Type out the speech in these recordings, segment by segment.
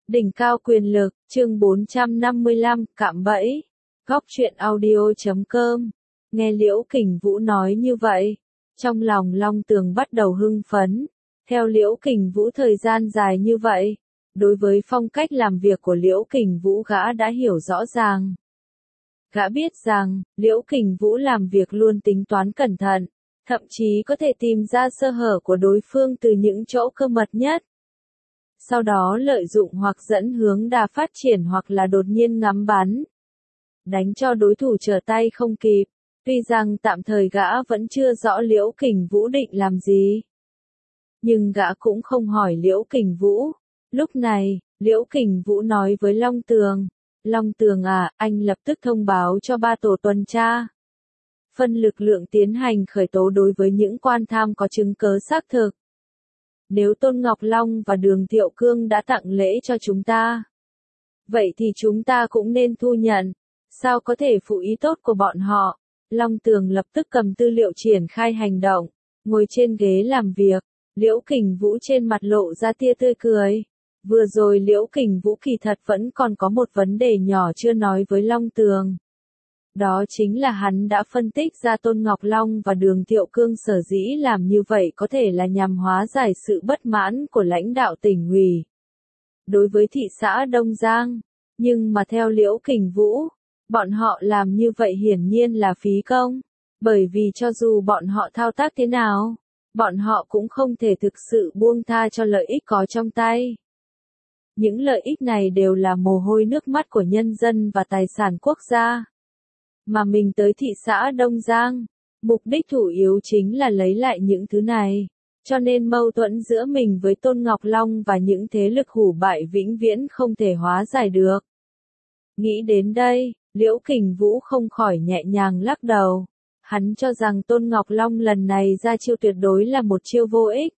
Đỉnh cao quyền lực, chương 455, cạm bẫy. Góc truyện audio.com. Nghe Liễu Kình Vũ nói như vậy, trong lòng Long Tường bắt đầu hưng phấn. Theo Liễu Kình Vũ thời gian dài như vậy, đối với phong cách làm việc của Liễu Kình Vũ gã đã hiểu rõ ràng. Gã biết rằng, Liễu Kình Vũ làm việc luôn tính toán cẩn thận, thậm chí có thể tìm ra sơ hở của đối phương từ những chỗ cơ mật nhất. Sau đó lợi dụng hoặc dẫn hướng đà phát triển hoặc là đột nhiên ngắm bắn. Đánh cho đối thủ trở tay không kịp. Tuy rằng tạm thời gã vẫn chưa rõ Liễu Kình Vũ định làm gì. Nhưng gã cũng không hỏi Liễu Kình Vũ. Lúc này, Liễu Kình Vũ nói với Long Tường. Long Tường à, anh lập tức thông báo cho 3 tổ tuần tra. Phân lực lượng tiến hành khởi tố đối với những quan tham có chứng cớ xác thực. Nếu Tôn Ngọc Long và Đường Thiệu Cương đã tặng lễ cho chúng ta, vậy thì chúng ta cũng nên thu nhận. Sao có thể phụ ý tốt của bọn họ? Long Tường lập tức cầm tư liệu triển khai hành động, ngồi trên ghế làm việc. Liễu Kình Vũ trên mặt lộ ra tia tươi cười. Vừa rồi Liễu Kình Vũ kỳ thật vẫn còn có một vấn đề nhỏ chưa nói với Long Tường. Đó chính là hắn đã phân tích ra Tôn Ngọc Long và Đường Thiệu Cương sở dĩ làm như vậy có thể là nhằm hóa giải sự bất mãn của lãnh đạo tỉnh ủy đối với thị xã Đông Giang. Nhưng mà theo Liễu Kình Vũ, bọn họ làm như vậy hiển nhiên là phí công. Bởi vì cho dù bọn họ thao tác thế nào, bọn họ cũng không thể thực sự buông tha cho lợi ích có trong tay. Những lợi ích này đều là mồ hôi nước mắt của nhân dân và tài sản quốc gia. Mà mình tới thị xã Đông Giang, mục đích chủ yếu chính là lấy lại những thứ này. Cho nên mâu thuẫn giữa mình với Tôn Ngọc Long và những thế lực hủ bại vĩnh viễn không thể hóa giải được. Nghĩ đến đây, Liễu Kình Vũ không khỏi nhẹ nhàng lắc đầu. Hắn cho rằng Tôn Ngọc Long lần này ra chiêu tuyệt đối là một chiêu vô ích.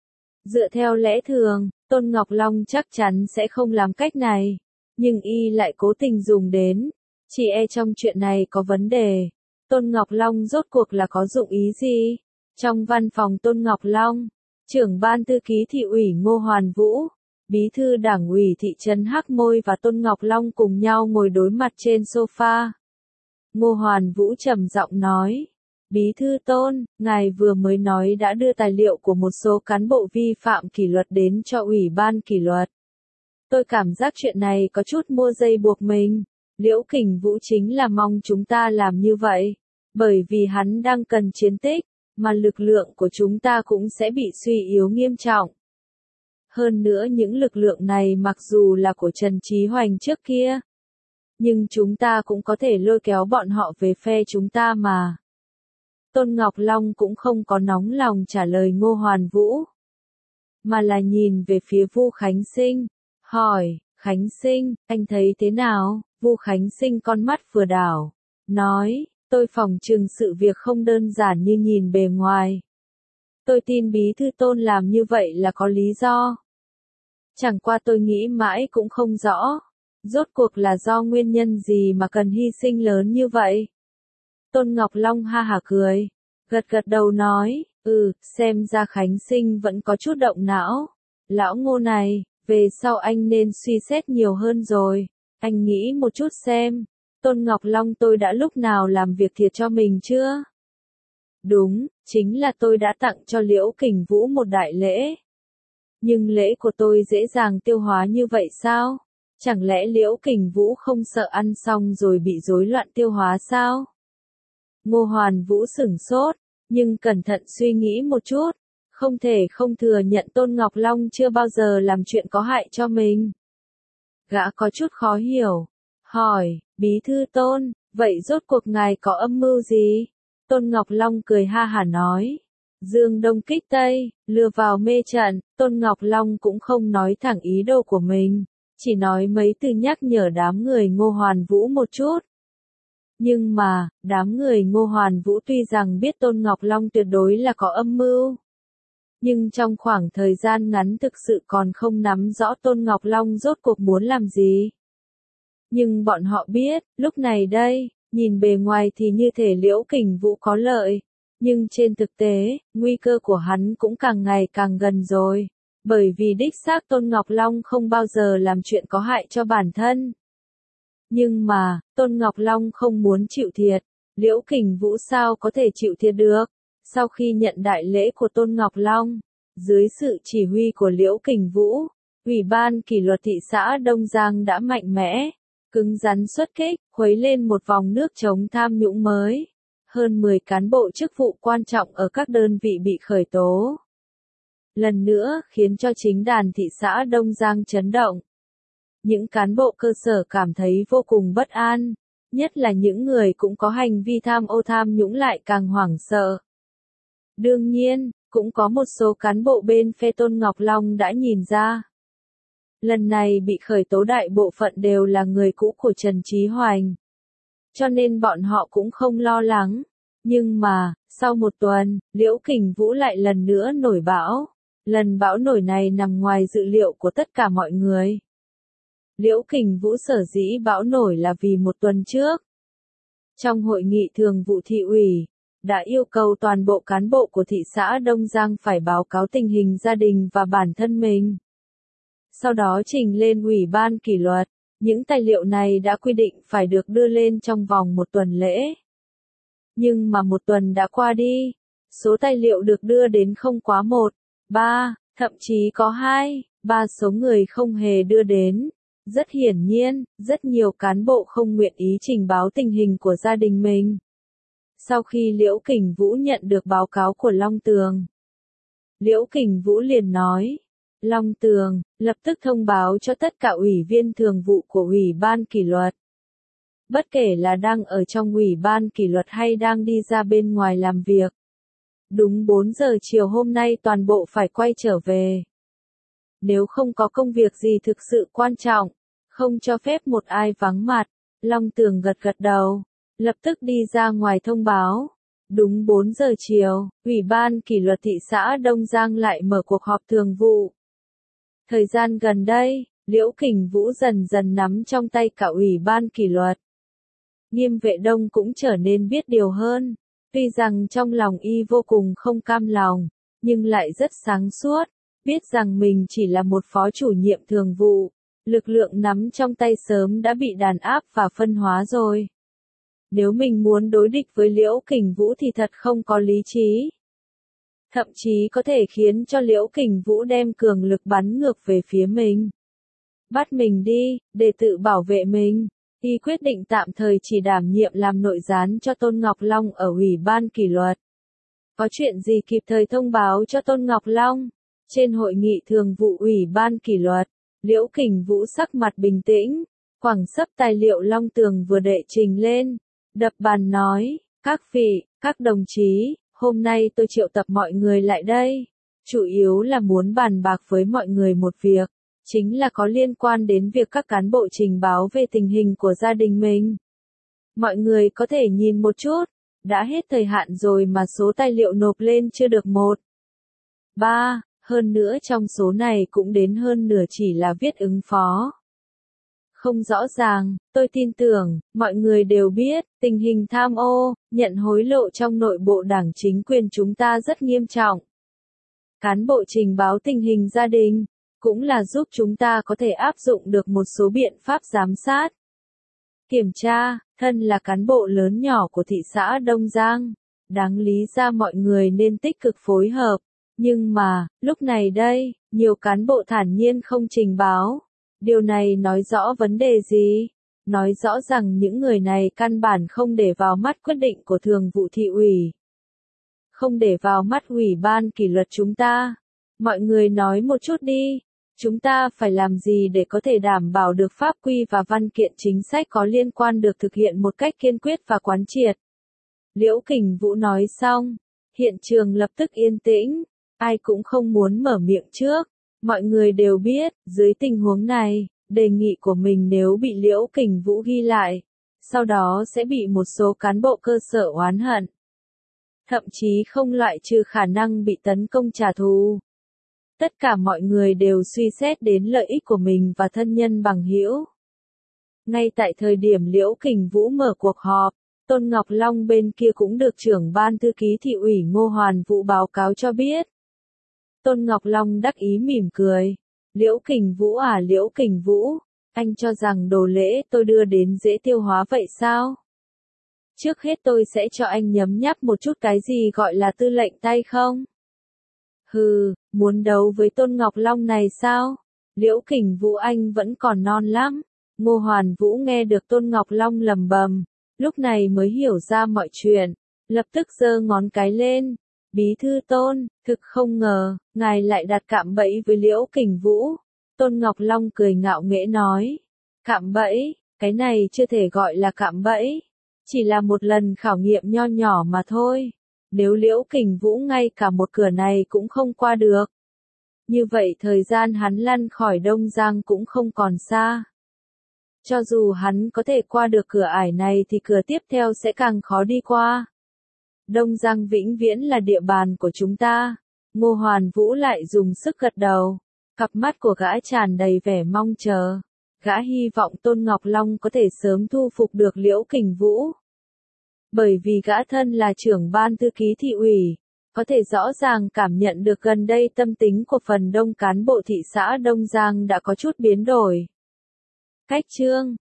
Dựa theo lẽ thường, Tôn Ngọc Long chắc chắn sẽ không làm cách này. Nhưng y lại cố tình dùng đến. Chỉ e trong chuyện này có vấn đề. Tôn Ngọc Long rốt cuộc là có dụng ý gì? Trong văn phòng Tôn Ngọc Long, trưởng ban thư ký thị ủy Ngô Hoàn Vũ, bí thư đảng ủy thị trấn Hắc Môi và Tôn Ngọc Long cùng nhau ngồi đối mặt trên sofa. Ngô Hoàn Vũ trầm giọng nói, bí thư Tôn, ngài vừa mới nói đã đưa tài liệu của một số cán bộ vi phạm kỷ luật đến cho ủy ban kỷ luật. Tôi cảm giác chuyện này có chút mua dây buộc mình. Liễu Kình Vũ chính là mong chúng ta làm như vậy, bởi vì hắn đang cần chiến tích, mà lực lượng của chúng ta cũng sẽ bị suy yếu nghiêm trọng. Hơn nữa những lực lượng này mặc dù là của Trần Chí Hoành trước kia, nhưng chúng ta cũng có thể lôi kéo bọn họ về phe chúng ta mà. Tôn Ngọc Long cũng không có nóng lòng trả lời Ngô Hoàn Vũ, mà là nhìn về phía Vu Khánh Sinh, hỏi, Khánh Sinh, anh thấy thế nào? Vu Khánh Sinh con mắt vừa đảo, nói, tôi phỏng chừng sự việc không đơn giản như nhìn bề ngoài. Tôi tin bí thư Tôn làm như vậy là có lý do. Chẳng qua tôi nghĩ mãi cũng không rõ, rốt cuộc là do nguyên nhân gì mà cần hy sinh lớn như vậy. Tôn Ngọc Long ha hả cười, gật gật đầu nói, xem ra Khánh Sinh vẫn có chút động não. Lão Ngô này, về sau anh nên suy xét nhiều hơn rồi. Anh nghĩ một chút xem, Tôn Ngọc Long tôi đã lúc nào làm việc thiệt cho mình chưa? Đúng, chính là tôi đã tặng cho Liễu Kình Vũ một đại lễ. Nhưng lễ của tôi dễ dàng tiêu hóa như vậy sao? Chẳng lẽ Liễu Kình Vũ không sợ ăn xong rồi bị rối loạn tiêu hóa sao? Ngô Hoàn Vũ sửng sốt, nhưng cẩn thận suy nghĩ một chút, không thể không thừa nhận Tôn Ngọc Long chưa bao giờ làm chuyện có hại cho mình. Gã có chút khó hiểu, hỏi, bí thư Tôn, vậy rốt cuộc ngài có âm mưu gì? Tôn Ngọc Long cười ha hả nói, Dương Đông kích Tây, lừa vào mê trận. Tôn Ngọc Long cũng không nói thẳng ý đồ của mình, chỉ nói mấy từ nhắc nhở đám người Ngô Hoàn Vũ một chút. Nhưng mà, đám người Ngô Hoàn Vũ tuy rằng biết Tôn Ngọc Long tuyệt đối là có âm mưu, nhưng trong khoảng thời gian ngắn thực sự còn không nắm rõ Tôn Ngọc Long rốt cuộc muốn làm gì. Nhưng bọn họ biết, lúc này đây, nhìn bề ngoài thì như thể Liễu Kình Vũ có lợi, nhưng trên thực tế, nguy cơ của hắn cũng càng ngày càng gần rồi. Bởi vì đích xác Tôn Ngọc Long không bao giờ làm chuyện có hại cho bản thân. Nhưng mà, Tôn Ngọc Long không muốn chịu thiệt, Liễu Kình Vũ sao có thể chịu thiệt được? Sau khi nhận đại lễ của Tôn Ngọc Long, dưới sự chỉ huy của Liễu Kình Vũ, Ủy ban kỷ luật thị xã Đông Giang đã mạnh mẽ, cứng rắn xuất kích, khuấy lên một vòng nước chống tham nhũng mới. Hơn 10 cán bộ chức vụ quan trọng ở các đơn vị bị khởi tố. Lần nữa khiến cho chính đàn thị xã Đông Giang chấn động. Những cán bộ cơ sở cảm thấy vô cùng bất an, nhất là những người cũng có hành vi tham ô tham nhũng lại càng hoảng sợ. Đương nhiên, cũng có một số cán bộ bên phe Tôn Ngọc Long đã nhìn ra. Lần này bị khởi tố đại bộ phận đều là người cũ của Trần Chí Hoành. Cho nên bọn họ cũng không lo lắng. Nhưng mà, sau một tuần, Liễu Kình Vũ lại lần nữa nổi bão. Lần bão nổi này nằm ngoài dự liệu của tất cả mọi người. Liễu Kình Vũ sở dĩ bão nổi là vì một tuần trước. Trong hội nghị thường vụ thị ủy, đã yêu cầu toàn bộ cán bộ của thị xã Đông Giang phải báo cáo tình hình gia đình và bản thân mình. Sau đó trình lên Ủy ban kỷ luật, những tài liệu này đã quy định phải được đưa lên trong vòng một tuần lễ. Nhưng mà một tuần đã qua đi, số tài liệu được đưa đến không quá 1, 3, thậm chí có 2, 3 số người không hề đưa đến. Rất hiển nhiên, rất nhiều cán bộ không nguyện ý trình báo tình hình của gia đình mình. Sau khi Liễu Kình Vũ nhận được báo cáo của Long Tường, Liễu Kình Vũ liền nói, Long Tường, lập tức thông báo cho tất cả ủy viên thường vụ của Ủy ban kỷ luật. Bất kể là đang ở trong Ủy ban kỷ luật hay đang đi ra bên ngoài làm việc. Đúng 4 giờ chiều hôm nay toàn bộ phải quay trở về. Nếu không có công việc gì thực sự quan trọng, không cho phép một ai vắng mặt. Long Tường gật gật đầu, lập tức đi ra ngoài thông báo. Đúng 4 giờ chiều, Ủy ban kỷ luật thị xã Đông Giang lại mở cuộc họp thường vụ. Thời gian gần đây, Liễu Kình Vũ dần dần nắm trong tay cả Ủy ban kỷ luật. Nghiêm Vệ Đông cũng trở nên biết điều hơn. Tuy rằng trong lòng y vô cùng không cam lòng, nhưng lại rất sáng suốt, biết rằng mình chỉ là một phó chủ nhiệm thường vụ, lực lượng nắm trong tay sớm đã bị đàn áp và phân hóa rồi. Nếu mình muốn đối địch với Liễu Kình Vũ thì thật không có lý trí. Thậm chí có thể khiến cho Liễu Kình Vũ đem cường lực bắn ngược về phía mình. Bắt mình đi, để tự bảo vệ mình. Y quyết định tạm thời chỉ đảm nhiệm làm nội gián cho Tôn Ngọc Long ở Ủy ban kỷ luật. Có chuyện gì kịp thời thông báo cho Tôn Ngọc Long. Trên hội nghị thường vụ Ủy ban kỷ luật, Liễu Kình Vũ sắc mặt bình tĩnh, quẳng sấp tài liệu Long Tường vừa đệ trình lên, đập bàn nói, các vị, các đồng chí, hôm nay tôi triệu tập mọi người lại đây, chủ yếu là muốn bàn bạc với mọi người một việc. Chính là có liên quan đến việc các cán bộ trình báo về tình hình của gia đình mình. Mọi người có thể nhìn một chút, đã hết thời hạn rồi mà số tài liệu nộp lên chưa được 1, 3, hơn nữa trong số này cũng đến hơn nửa chỉ là viết ứng phó. Không rõ ràng, tôi tin tưởng, mọi người đều biết, tình hình tham ô, nhận hối lộ trong nội bộ đảng chính quyền chúng ta rất nghiêm trọng. Cán bộ trình báo tình hình gia đình, cũng là giúp chúng ta có thể áp dụng được một số biện pháp giám sát. Kiểm tra, thân là cán bộ lớn nhỏ của thị xã Đông Giang, đáng lý ra mọi người nên tích cực phối hợp. Nhưng mà, lúc này đây, nhiều cán bộ thản nhiên không trình báo. Điều này nói rõ vấn đề gì? Nói rõ rằng những người này căn bản không để vào mắt quyết định của thường vụ thị ủy. Không để vào mắt Ủy ban kỷ luật chúng ta. Mọi người nói một chút đi. Chúng ta phải làm gì để có thể đảm bảo được pháp quy và văn kiện chính sách có liên quan được thực hiện một cách kiên quyết và quán triệt. Liễu Kình Vũ nói xong, hiện trường lập tức yên tĩnh, ai cũng không muốn mở miệng trước. Mọi người đều biết, dưới tình huống này, đề nghị của mình nếu bị Liễu Kình Vũ ghi lại, sau đó sẽ bị một số cán bộ cơ sở oán hận. Thậm chí không loại trừ khả năng bị tấn công trả thù. Tất cả mọi người đều suy xét đến lợi ích của mình và thân nhân bằng hữu. Ngay tại thời điểm Liễu Kình Vũ mở cuộc họp, Tôn Ngọc Long bên kia cũng được trưởng ban thư ký thị ủy Ngô Hoàn Vũ báo cáo cho biết. Tôn Ngọc Long đắc ý mỉm cười. Liễu Kình Vũ à, Liễu Kình Vũ, anh cho rằng đồ lễ tôi đưa đến dễ tiêu hóa vậy sao? Trước hết tôi sẽ cho anh nhấm nháp một chút cái gì gọi là tư lệnh tay không? Hừ, muốn đấu với Tôn Ngọc Long này sao? Liễu Kình Vũ anh vẫn còn non lắm. Ngô Hoàn Vũ nghe được Tôn Ngọc Long lầm bầm, lúc này mới hiểu ra mọi chuyện, lập tức giơ ngón cái lên. Bí thư Tôn, thực không ngờ, ngài lại đặt cạm bẫy với Liễu Kình Vũ. Tôn Ngọc Long cười ngạo nghễ nói. Cạm bẫy, cái này chưa thể gọi là cạm bẫy. Chỉ là một lần khảo nghiệm nho nhỏ mà thôi. Nếu Liễu Kình Vũ ngay cả một cửa này cũng không qua được, như vậy thời gian hắn lăn khỏi Đông Giang cũng không còn xa. Cho dù hắn có thể qua được cửa ải này thì cửa tiếp theo sẽ càng khó đi qua. Đông Giang vĩnh viễn là địa bàn của chúng ta. Ngô Hoàn Vũ lại dùng sức gật đầu. Cặp mắt của gã tràn đầy vẻ mong chờ. Gã hy vọng Tôn Ngọc Long có thể sớm thu phục được Liễu Kình Vũ. Bởi vì gã thân là trưởng ban thư ký thị ủy, có thể rõ ràng cảm nhận được gần đây tâm tính của phần đông cán bộ thị xã Đông Giang đã có chút biến đổi. Cách chương